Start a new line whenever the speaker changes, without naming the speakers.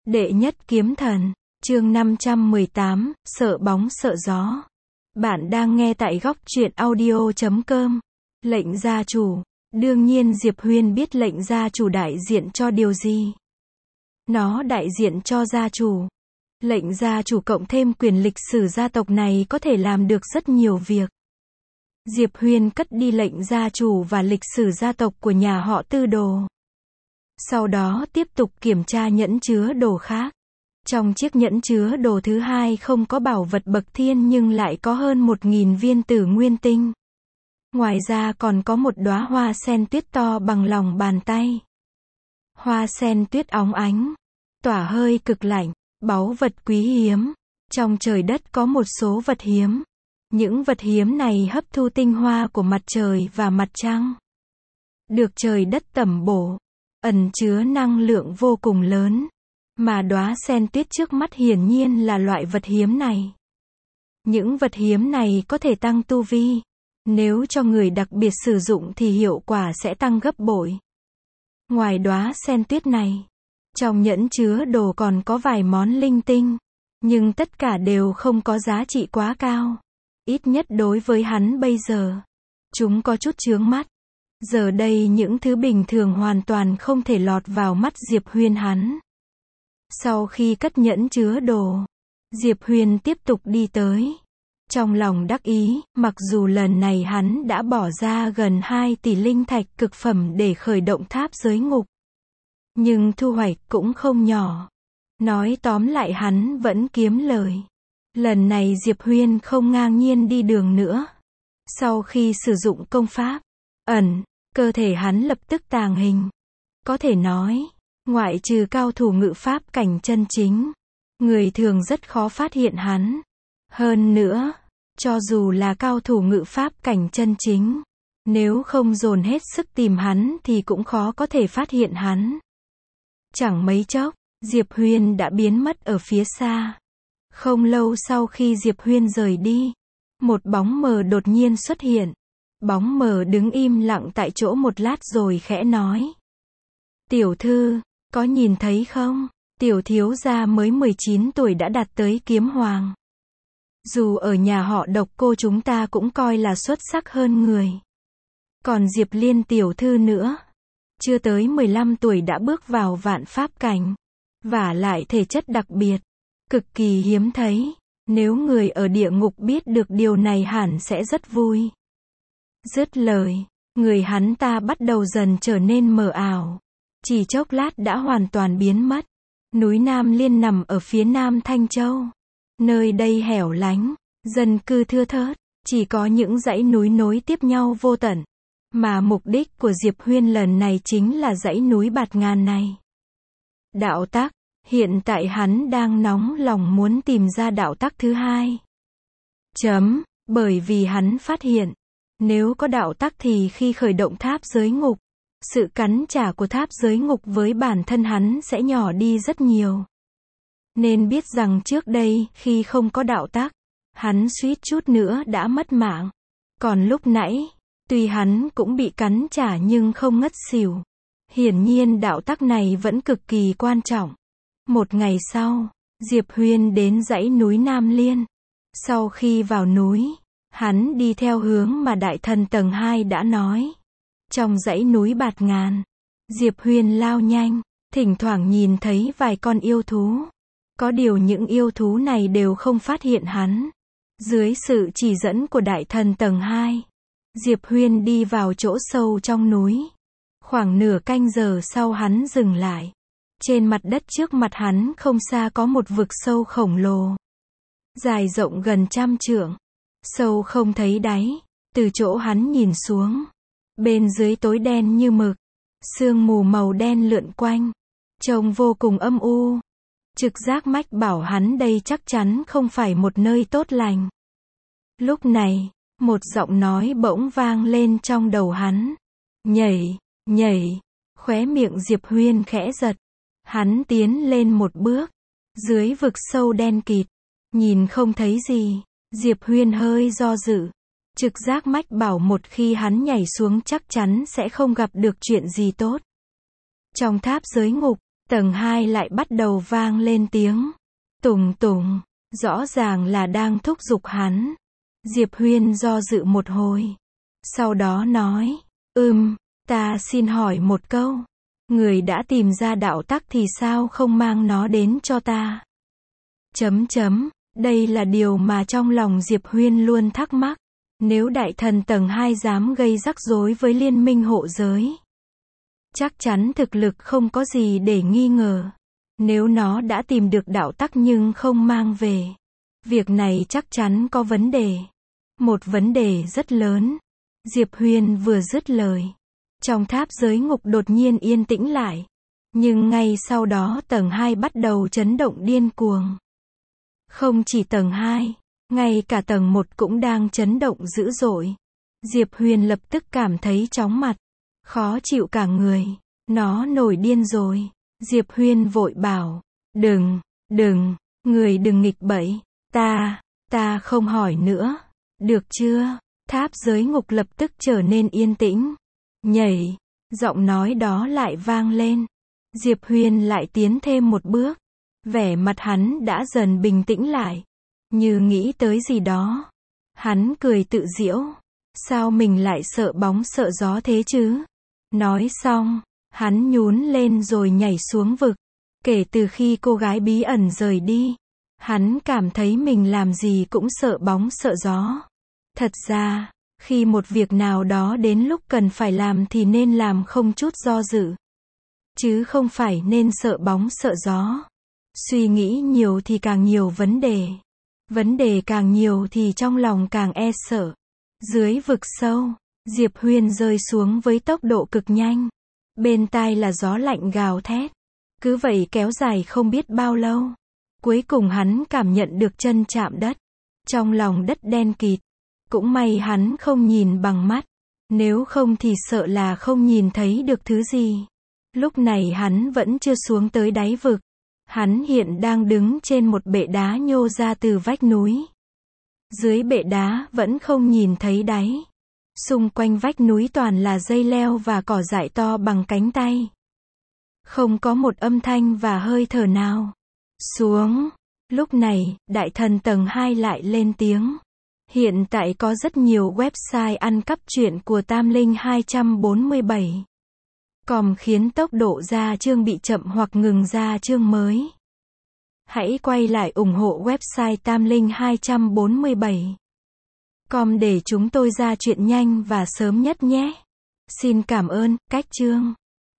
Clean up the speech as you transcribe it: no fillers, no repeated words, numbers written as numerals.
Đệ nhất kiếm thần, chương 518, sợ bóng sợ gió. Bạn đang nghe tại góc truyện audio.com. Lệnh gia chủ. Đương nhiên Diệp Huyên biết lệnh gia chủ đại diện cho điều gì. Nó đại diện cho gia chủ. Lệnh gia chủ cộng thêm quyền lịch sử gia tộc này có thể làm được rất nhiều việc. Diệp Huyên cất đi lệnh gia chủ và lịch sử gia tộc của nhà họ Tư Đồ. Sau đó tiếp tục kiểm tra nhẫn chứa đồ khác. Trong chiếc nhẫn chứa đồ thứ hai không có bảo vật bậc thiên nhưng lại có hơn 1.000 viên tử nguyên tinh. Ngoài ra còn có một đóa hoa sen tuyết to bằng lòng bàn tay. Hoa sen tuyết óng ánh, tỏa hơi cực lạnh, báu vật quý hiếm. Trong trời đất có một số vật hiếm. Những vật hiếm này hấp thu tinh hoa của mặt trời và mặt trăng. Được trời đất tẩm bổ, ẩn chứa năng lượng vô cùng lớn. Mà đóa sen tuyết trước mắt hiển nhiên là loại vật hiếm này. Những vật hiếm này có thể tăng tu vi. Nếu cho người đặc biệt sử dụng thì hiệu quả sẽ tăng gấp bội. Ngoài đóa sen tuyết này, trong nhẫn chứa đồ còn có vài món linh tinh. Nhưng tất cả đều không có giá trị quá cao. Ít nhất đối với hắn bây giờ. Chúng có chút chướng mắt. Giờ đây những thứ bình thường hoàn toàn không thể lọt vào mắt Diệp Huyên hắn. Sau khi cất nhẫn chứa đồ, Diệp Huyên tiếp tục đi tới. Trong lòng đắc ý, mặc dù lần này hắn đã bỏ ra gần 2 tỷ linh thạch cực phẩm để khởi động tháp giới ngục. Nhưng thu hoạch cũng không nhỏ. Nói tóm lại hắn vẫn kiếm lời. Lần này Diệp Huyên không ngang nhiên đi đường nữa. Sau khi sử dụng công pháp ẩn, cơ thể hắn lập tức tàng hình. Có thể nói, ngoại trừ cao thủ ngự pháp cảnh chân chính, người thường rất khó phát hiện hắn. Hơn nữa, cho dù là cao thủ ngự pháp cảnh chân chính, nếu không dồn hết sức tìm hắn thì cũng khó có thể phát hiện hắn. Chẳng mấy chốc, Diệp Huyên đã biến mất ở phía xa. Không lâu sau khi Diệp Huyên rời đi, một bóng mờ đột nhiên xuất hiện. Bóng mờ đứng im lặng tại chỗ một lát rồi khẽ nói. Tiểu thư, có nhìn thấy không? Tiểu thiếu gia mới 19 tuổi đã đạt tới kiếm hoàng. Dù ở nhà họ Độc Cô chúng ta cũng coi là xuất sắc hơn người. Còn Diệp Liên tiểu thư nữa, chưa tới 15 tuổi đã bước vào vạn pháp cảnh. Vả lại thể chất đặc biệt, cực kỳ hiếm thấy. Nếu người ở địa ngục biết được điều này hẳn sẽ rất vui. Dứt lời, người hắn ta bắt đầu dần trở nên mờ ảo. Chỉ chốc lát đã hoàn toàn biến mất. Núi Nam Liên nằm ở phía nam Thanh Châu. Nơi đây hẻo lánh, dân cư thưa thớt, chỉ có những dãy núi nối tiếp nhau vô tận. Mà mục đích của Diệp Huyên lần này chính là dãy núi Bạt Ngàn này. Đạo tắc, hiện tại hắn đang nóng lòng muốn tìm ra đạo tắc thứ hai. Bởi vì hắn phát hiện, nếu có đạo tắc thì khi khởi động tháp giới ngục, sự cắn trả của tháp giới ngục với bản thân hắn sẽ nhỏ đi rất nhiều. Nên biết rằng trước đây, khi không có đạo tắc, hắn suýt chút nữa đã mất mạng. Còn lúc nãy, tuy hắn cũng bị cắn trả nhưng không ngất xỉu. Hiển nhiên đạo tắc này vẫn cực kỳ quan trọng. Một ngày sau, Diệp Huyên đến dãy núi Nam Liên. Sau khi vào núi, hắn đi theo hướng mà đại thần tầng 2 đã nói. Trong dãy núi Bạt Ngàn, Diệp Huyên lao nhanh, thỉnh thoảng nhìn thấy vài con yêu thú. Có điều những yêu thú này đều không phát hiện hắn. Dưới sự chỉ dẫn của đại thần tầng 2, Diệp Huyên đi vào chỗ sâu trong núi. Khoảng nửa canh giờ sau hắn dừng lại. Trên mặt đất trước mặt hắn không xa có một vực sâu khổng lồ. Dài rộng gần 100 trượng. Sâu không thấy đáy. Từ chỗ hắn nhìn xuống, bên dưới tối đen như mực. Sương mù màu đen lượn quanh. Trông vô cùng âm u. Trực giác mách bảo hắn đây chắc chắn không phải một nơi tốt lành. Lúc này, một giọng nói bỗng vang lên trong đầu hắn. Nhảy, nhảy. Khóe miệng Diệp Huyên khẽ giật. Hắn tiến lên một bước. Dưới vực sâu đen kịt, nhìn không thấy gì. Diệp Huyên hơi do dự. Trực giác mách bảo một khi hắn nhảy xuống chắc chắn sẽ không gặp được chuyện gì tốt. Trong tháp giới ngục, Tầng 2 lại bắt đầu vang lên tiếng tùng tùng, rõ ràng là đang thúc giục hắn. Diệp Huyên do dự một hồi, sau đó nói, ta xin hỏi một câu, người đã tìm ra đạo tắc thì sao không mang nó đến cho ta? Đây là điều mà trong lòng Diệp Huyên luôn thắc mắc. Nếu đại thần tầng 2 dám gây rắc rối với liên minh hộ giới, chắc chắn thực lực không có gì để nghi ngờ. Nếu nó đã tìm được đạo tắc nhưng không mang về, việc này chắc chắn có vấn đề. Một vấn đề rất lớn. Diệp Huyên vừa dứt lời, trong tháp giới ngục đột nhiên yên tĩnh lại. Nhưng ngay sau đó tầng 2 bắt đầu chấn động điên cuồng. Không chỉ tầng 2, ngay cả tầng 1 cũng đang chấn động dữ dội. Diệp Huyền lập tức cảm thấy chóng mặt, khó chịu cả người. Nó nổi điên rồi. Diệp Huyền vội bảo, đừng, người đừng nghịch bậy. Ta không hỏi nữa. Được chưa? Tháp giới ngục lập tức trở nên yên tĩnh. Nhảy, giọng nói đó lại vang lên. Diệp Huyền lại tiến thêm một bước. Vẻ mặt hắn đã dần bình tĩnh lại. Như nghĩ tới gì đó. Hắn cười tự giễu. Sao mình lại sợ bóng sợ gió thế chứ? Nói xong, hắn nhún lên rồi nhảy xuống vực. Kể từ khi cô gái bí ẩn rời đi, hắn cảm thấy mình làm gì cũng sợ bóng sợ gió. Thật ra, khi một việc nào đó đến lúc cần phải làm thì nên làm không chút do dự. Chứ không phải nên sợ bóng sợ gió. Suy nghĩ nhiều thì càng nhiều vấn đề. Vấn đề càng nhiều thì trong lòng càng e sợ. Dưới vực sâu, Diệp Huyền rơi xuống với tốc độ cực nhanh. Bên tai là gió lạnh gào thét. Cứ vậy kéo dài không biết bao lâu. Cuối cùng hắn cảm nhận được chân chạm đất. Trong lòng đất đen kịt. Cũng may hắn không nhìn bằng mắt. Nếu không thì sợ là không nhìn thấy được thứ gì. Lúc này hắn vẫn chưa xuống tới đáy vực. Hắn hiện đang đứng trên một bệ đá nhô ra từ vách núi. Dưới bệ đá vẫn không nhìn thấy đáy. Xung quanh vách núi toàn là dây leo và cỏ dại to bằng cánh tay. Không có một âm thanh và hơi thở nào. Xuống. Lúc này, đại thần tầng 2 lại lên tiếng. Hiện tại có rất nhiều website ăn cắp truyện của Tam Linh 247. Com khiến tốc độ ra chương bị chậm hoặc ngừng ra chương mới. Hãy quay lại ủng hộ website Tam Linh 247. Com để chúng tôi ra chuyện nhanh và sớm nhất nhé. Xin cảm ơn, cách chương.